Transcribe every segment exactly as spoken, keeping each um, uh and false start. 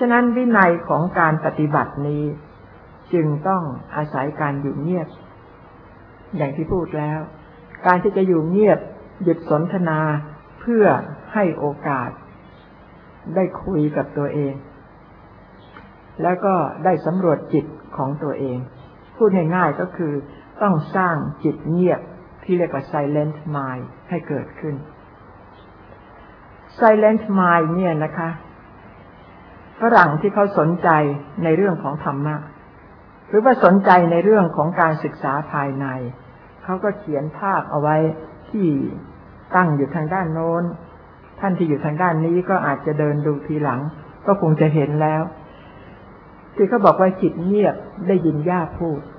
ฉะนั้นวินัยของการปฏิบัตินี้จึงต้องอาศัยการอยู่เงียบอย่างที่พูดแล้วการที่จะอยู่เงียบหยุดสนทนาเพื่อให้โอกาสได้คุยกับตัวเองแล้วก็ได้สำรวจจิตของตัวเองพูดง่ายๆก็คือต้องสร้างจิตเงียบที่เรียกว่า silent mind ให้เกิดขึ้น silent mind เนี่ยนะคะฝรั่งที่เขาสนใจในเรื่องของธรรมะหรือว่าสนใจในเรื่องของการศึกษาภายในเขาก็เขียนภาพเอาไว้ที่ตั้งอยู่ทางด้านโน้นท่านที่อยู่ทางด้านนี้ก็อาจจะเดินดูทีหลังก็คงจะเห็นแล้วที่เขาบอกว่าจิตเงียบได้ยินย่าพูด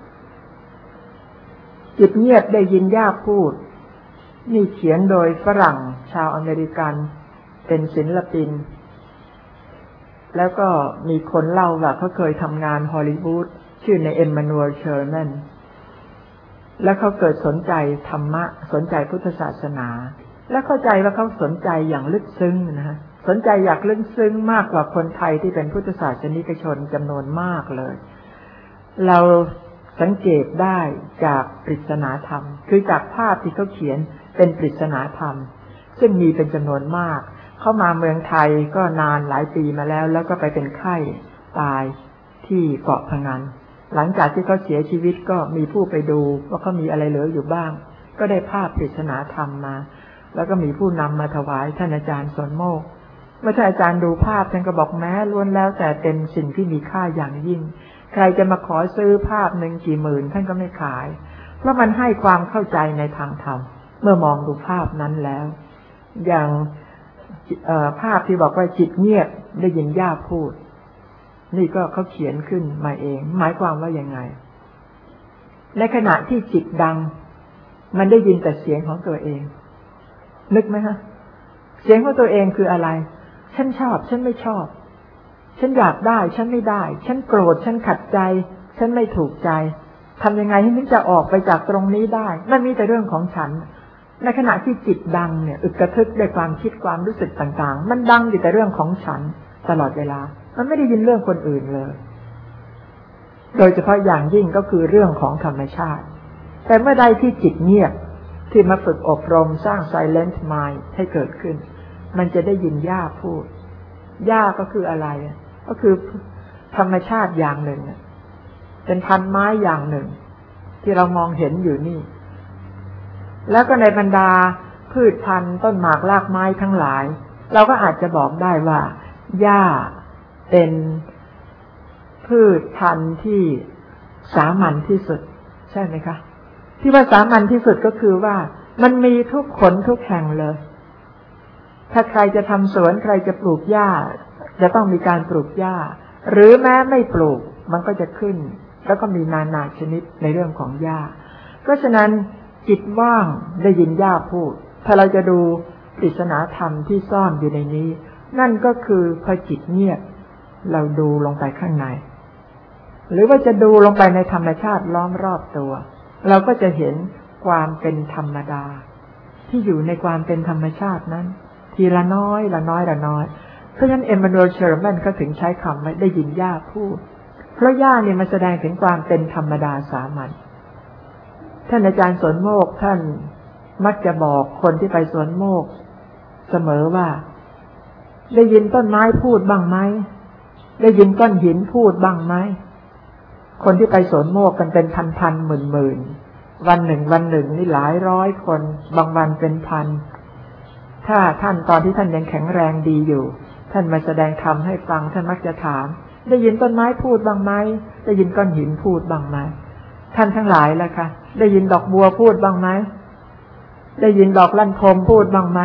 จิตเงียบได้ยินย่าพูดนี่เขียนโดยฝรั่งชาวอเมริกันเป็นศิลปินแล้วก็มีคนเล่าว่าเขาเคยทำงานฮอลลีวูดชื่อในเอ็มมานูเอล เชอร์แมนแล้วเขาเกิดสนใจธรรมะสนใจพุทธศาสนาและเข้าใจว่าเขาสนใจอย่างลึกซึ้งนะฮะสนใจอยากลึกซึ้งมากกว่าคนไทยที่เป็นพุทธศาสนิกชนจำนวนมากเลยเราสังเกตได้จากปริศนาธรรมคือจากภาพที่เขาเขียนเป็นปริศนาธรรมซึ่งมีเป็นจำนวนมากเข้ามาเมืองไทยก็นานหลายปีมาแล้วแล้วก็ไปเป็นไข้ตายที่เกาะพะงันหลังจากที่เขาเสียชีวิตก็มีผู้ไปดูว่าเขามีอะไรเหลืออยู่บ้างก็ได้ภาพปริศนาธรรมมาแล้วก็มีผู้นำมาถวายท่านอาจารย์สนโมกข์เมื่อท่านอาจารย์ดูภาพท่านก็บอกแม้ล้วนแล้วแต่เป็นสิ่งที่มีค่าอย่างยิ่งใครจะมาขอซื้อภาพหนึ่งกี่หมื่นท่านก็ไม่ขายเพราะมันให้ความเข้าใจในทางธรรมเมื่อมองดูภาพนั้นแล้วอย่างภาพที่บอกว่าจิตเงียบได้ยินย่าพูดนี่ก็เขาเขียนขึ้นมาเองหมายความว่ายังไงในขณะที่จิตดังมันได้ยินแต่เสียงของตัวเองนึกไหมฮะเสียงของตัวเองคืออะไรฉันชอบฉันไม่ชอบฉันอยากได้ฉันไม่ได้ฉันโกรธฉันขัดใจฉันไม่ถูกใจทำยังไงให้ฉันจะออกไปจากตรงนี้ได้มันมีแต่เรื่องของฉันในขณะที่จิตดังเนี่ยอึกกระทึกด้วยความคิดความรู้สึกต่างๆมันดังอยู่แต่เรื่องของฉันตลอดเวลามันไม่ได้ยินเรื่องคนอื่นเลยโดยเฉพาะอย่างยิ่งก็คือเรื่องของธรรมชาติแต่เมื่อใดที่จิตเงียบที่มาฝึกอบรมสร้าง silent mind ให้เกิดขึ้นมันจะได้ยินย่าพูดย่าก็คืออะไรก็คือธรรมชาติอย่างหนึ่งเป็นพันไม้อย่างหนึ่งที่เรามองเห็นอยู่นี่แล้วก็ในบรรดาพืชพันธุ์ต้นหมากรากไม้ทั้งหลายเราก็อาจจะบอกได้ว่าหญ้าเป็นพืชพันธุ์ที่สามัญที่สุดใช่ไหมคะที่ว่าสามัญที่สุดก็คือว่ามันมีทุกคนทุกแห่งเลยถ้าใครจะทำสวนใครจะปลูกหญ้าจะต้องมีการปลูกหญ้าหรือแม้ไม่ปลูกมันก็จะขึ้นแล้วก็มีนานาชนิดในเรื่องของหญ้าเพราะฉะนั้นจิตว่างได้ยินหญ้าพูดถ้าเราจะดูปริศนาธรรมที่ซ่อนอยู่ในนี้นั่นก็คือพอจิตเงียบเราดูลงไปข้างในหรือว่าจะดูลงไปในธรรมชาติล้อมรอบตัวเราก็จะเห็นความเป็นธรรมดาที่อยู่ในความเป็นธรรมชาตินั้นทีละน้อยละน้อยละน้อยเพราะฉะนั้นเอ็มมานูเอล เชอร์แมนก็ถึงใช้คำว่าได้ยินย่าพูดเพราะย่าเนี่ยมันแสดงถึงความเป็นธรรมดาสามัญท่านอาจารย์สวนโมกข์ท่านมักจะบอกคนที่ไปสวนโมกข์เสมอว่าได้ยินต้นไม้พูดบ้างไหมได้ยินก้อนหินพูดบ้างไหมคนที่ไปสวนโมกข์กันเป็นพันๆหมื่นๆวันหนึ่งวันหนึ่งนี่หลายร้อยคนบางวันเป็นพันถ้าท่านตอนที่ท่านยังแข็งแรงดีอยู่ท่านมาแสดงธรรมให้ฟังท่านมักจะถามได้ยินต้นไม้พูดบ้างไหมได้ยินก้อนหินพูดบ้างไหมท่านทั้งหลายล่ะคะได้ยินดอกบัวพูดบ้างไหมได้ยินดอกลั่นทมพูดบ้างไหม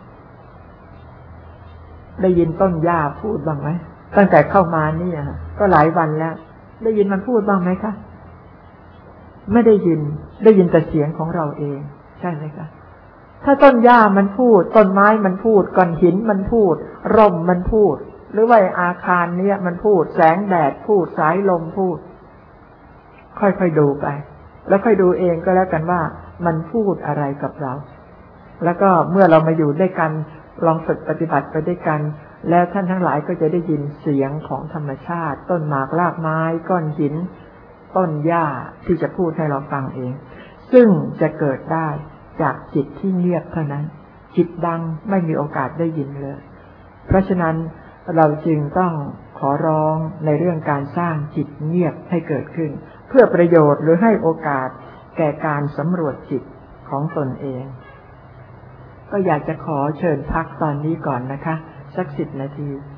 ได้ยินต้นหญ้าพูดบ้างไหมตั้งแต่เข้ามานี่ก็หลายวันแล้วได้ยินมันพูดบ้างไหมคะไม่ได้ยินได้ยินแต่เสียงของเราเองใช่ไหมคะถ้าต้นหญ้ามันพูดต้นไม้มันพูดก้อนหินมันพูดร่มมันพูดหรือว่าอาคารเนี้ยมันพูดแสงแดดพูดสายลมพูดค่อยๆดูไปแล้วค่อยดูเองก็แล้วกันว่ามันพูดอะไรกับเราแล้วก็เมื่อเรามาอยู่ด้วยกันลองฝึกปฏิบัติไปด้วยกันแล้วท่านทั้งหลายก็จะได้ยินเสียงของธรรมชาติต้นหมากรากไม้ก้อนหินต้นหญ้าที่จะพูดให้เราฟังเองซึ่งจะเกิดได้จากจิตที่เงียบเท่านั้นจิตดังไม่มีโอกาสได้ยินเลยเพราะฉะนั้นเราจึงต้องขอร้องในเรื่องการสร้างจิตเงียบให้เกิดขึ้นเพื่อประโยชน์หรือให้โอกาสแก่การสำรวจจิตของตนเองก็อยากจะขอเชิญพักตอนนี้ก่อนนะคะสักสิบนาที